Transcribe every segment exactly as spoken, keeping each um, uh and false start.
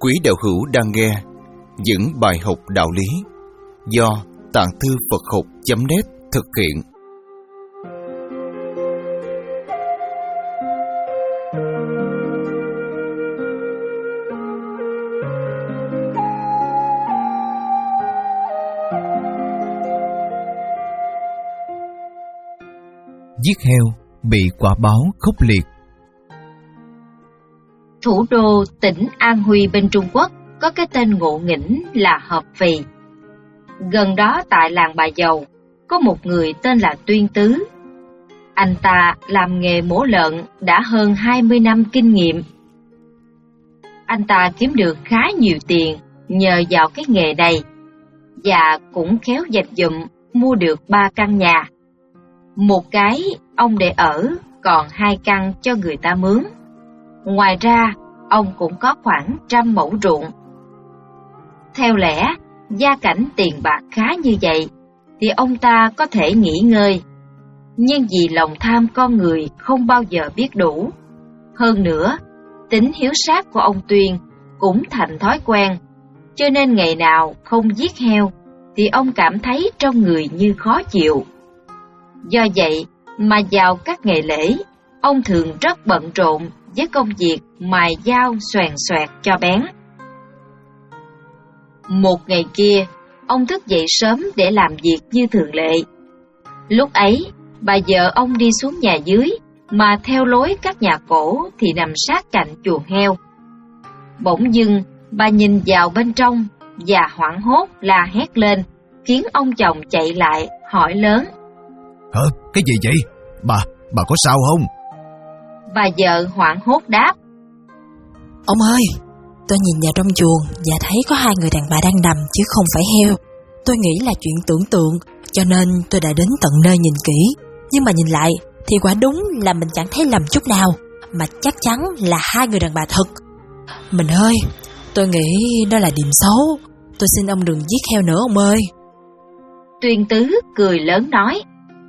Quý đạo hữu đang nghe những bài học đạo lý do Tạng Thư Phật Học chấm net thực hiện. Giết heo bị quả báo khốc liệt. Thủ đô tỉnh An Huy bên Trung Quốc có cái tên ngộ nghĩnh là Hợp Phì. Gần đó tại làng Bà Dầu có một người tên là Tuyên Tứ. Anh ta làm nghề mổ lợn đã hơn hai mươi năm kinh nghiệm. Anh ta kiếm được khá nhiều tiền nhờ vào cái nghề này, và cũng khéo dành dụm mua được ba căn nhà. Một cái ông để ở, còn hai căn cho người ta mướn. Ngoài ra, ông cũng có khoảng trăm mẫu ruộng. Theo lẽ, gia cảnh tiền bạc khá như vậy, thì ông ta có thể nghỉ ngơi. Nhưng vì lòng tham con người không bao giờ biết đủ. Hơn nữa, tính hiếu sát của ông Tuyên cũng thành thói quen, cho nên ngày nào không giết heo, thì ông cảm thấy trong người như khó chịu. Do vậy mà vào các ngày lễ, ông thường rất bận rộn với công việc mài dao xoèn xoẹt cho bén. Một ngày kia, ông thức dậy sớm để làm việc như thường lệ. Lúc ấy, bà vợ ông đi xuống nhà dưới, mà theo lối các nhà cổ thì nằm sát cạnh chuồng heo. Bỗng dưng, bà nhìn vào bên trong và hoảng hốt la hét lên, khiến ông chồng chạy lại hỏi lớn: Hả? Cái gì vậy? Bà, bà có sao không? Bà vợ hoảng hốt đáp: Ông ơi, tôi nhìn vào trong chuồng và thấy có hai người đàn bà đang nằm chứ không phải heo. Tôi nghĩ là chuyện tưởng tượng, cho nên tôi đã đến tận nơi nhìn kỹ. Nhưng mà nhìn lại thì quả đúng là mình chẳng thấy lầm chút nào, mà chắc chắn là hai người đàn bà thật. Mình ơi, tôi nghĩ đó là điểm xấu. Tôi xin ông đừng giết heo nữa ông ơi. Tuyên Tứ cười lớn nói: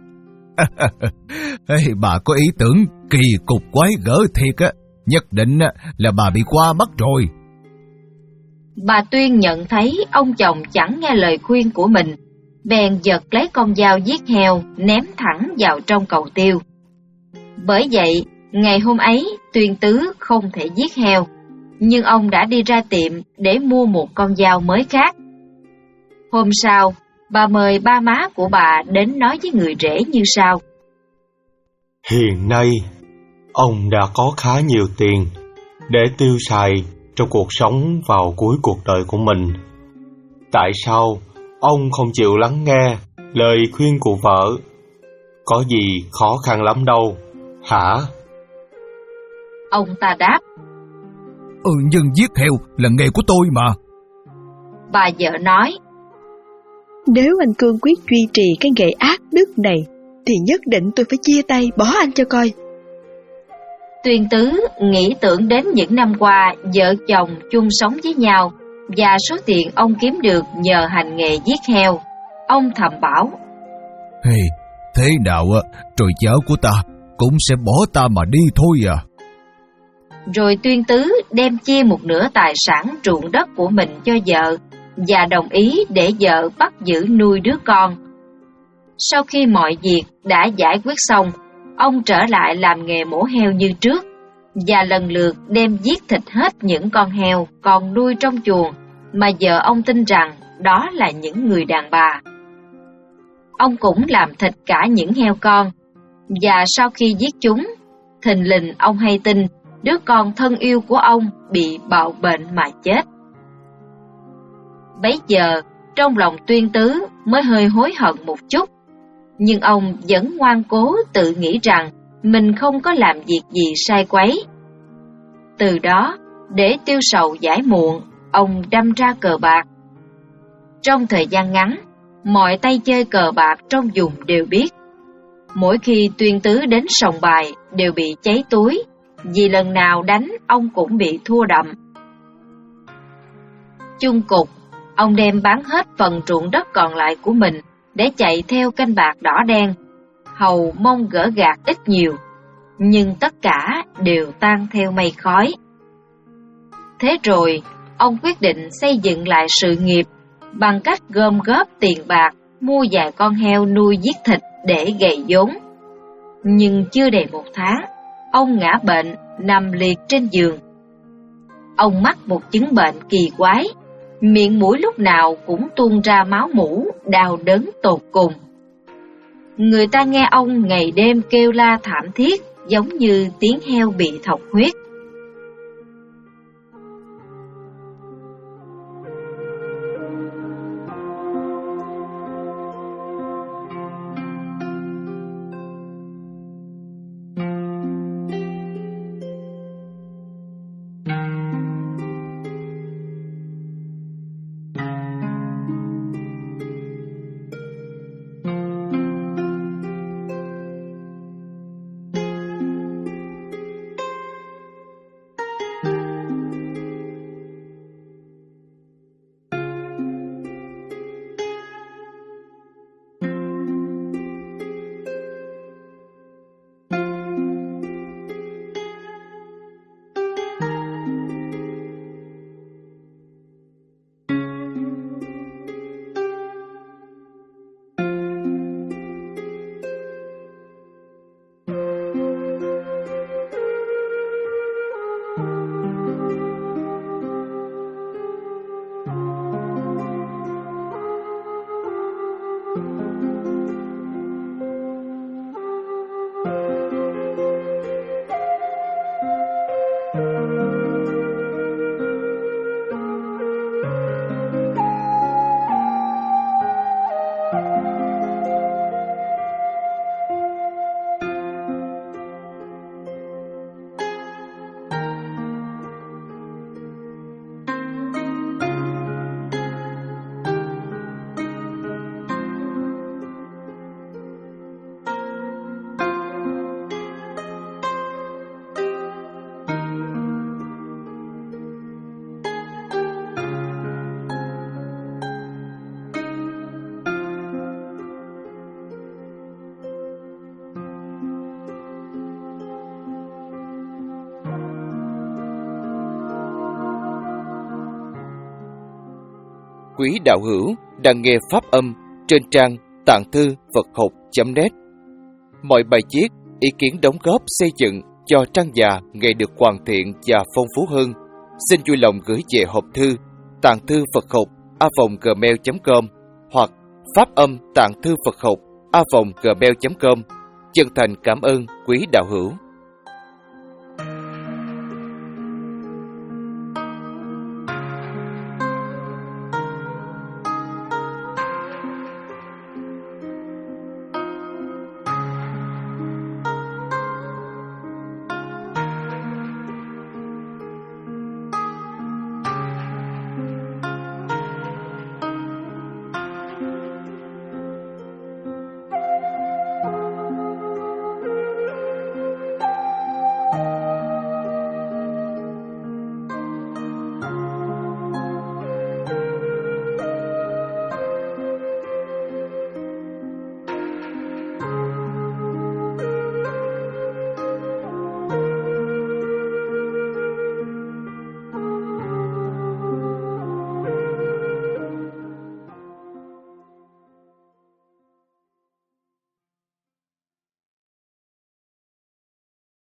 Hey, bà có ý tưởng kỳ cục quái gở thiệt á, nhất định là bà bị qua mắt rồi. Bà Tuyên nhận thấy ông chồng chẳng nghe lời khuyên của mình, bèn giật lấy con dao giết heo ném thẳng vào trong cầu tiêu. Bởi vậy, ngày hôm ấy Tuyên Tứ không thể giết heo, nhưng ông đã đi ra tiệm để mua một con dao mới khác. Hôm sau, bà mời ba má của bà đến nói với người rể như sau: Hiện nay, ông đã có khá nhiều tiền để tiêu xài trong cuộc sống vào cuối cuộc đời của mình. Tại sao ông không chịu lắng nghe lời khuyên của vợ? Có gì khó khăn lắm đâu, hả? Ông ta đáp: Ừ, nhưng giết heo là nghề của tôi mà. Bà vợ nói: Nếu anh cương quyết duy trì cái nghề ác đức này, thì nhất định tôi phải chia tay bỏ anh cho coi. Tuyên Tứ nghĩ tưởng đến những năm qua vợ chồng chung sống với nhau và số tiền ông kiếm được nhờ hành nghề giết heo. Ông thầm bảo: Hey, thế nào rồi vợ của ta cũng sẽ bỏ ta mà đi thôi à. Rồi Tuyên Tứ đem chia một nửa tài sản ruộng đất của mình cho vợ và đồng ý để vợ bắt giữ nuôi đứa con. Sau khi mọi việc đã giải quyết xong, ông trở lại làm nghề mổ heo như trước và lần lượt đem giết thịt hết những con heo còn nuôi trong chuồng mà vợ ông tin rằng đó là những người đàn bà. Ông cũng làm thịt cả những heo con, và sau khi giết chúng, thình lình ông hay tin đứa con thân yêu của ông bị bạo bệnh mà chết. Bấy giờ, trong lòng Tuyên Tứ mới hơi hối hận một chút, nhưng ông vẫn ngoan cố tự nghĩ rằng mình không có làm việc gì sai quấy. Từ đó, để tiêu sầu giải muộn, ông đâm ra cờ bạc. Trong thời gian ngắn, mọi tay chơi cờ bạc trong vùng đều biết. Mỗi khi Tuyên Tứ đến sòng bài đều bị cháy túi, vì lần nào đánh ông cũng bị thua đậm. Chung cục, ông đem bán hết phần ruộng đất còn lại của mình để chạy theo canh bạc đỏ đen, hầu mong gỡ gạt ít nhiều, nhưng tất cả đều tan theo mây khói. Thế rồi, ông quyết định xây dựng lại sự nghiệp bằng cách gom góp tiền bạc, mua vài con heo nuôi giết thịt để gầy vốn. Nhưng chưa đầy một tháng, ông ngã bệnh, nằm liệt trên giường. Ông mắc một chứng bệnh kỳ quái, miệng mũi lúc nào cũng tuôn ra máu mủ, đau đớn tột cùng. Người ta nghe ông ngày đêm kêu la thảm thiết, giống như tiếng heo bị thọc huyết. Quý đạo hữu đang nghe pháp âm trên trang tạng thư Phật học chấm net. Mọi bài viết, ý kiến đóng góp xây dựng cho trang già ngày được hoàn thiện và phong phú hơn, xin vui lòng gửi về hộp thư tạng thư Phật học a vòng gmail chấm com hoặc pháp âm tạng thư Phật học a vòng gmail chấm com. Chân thành cảm ơn quý đạo hữu.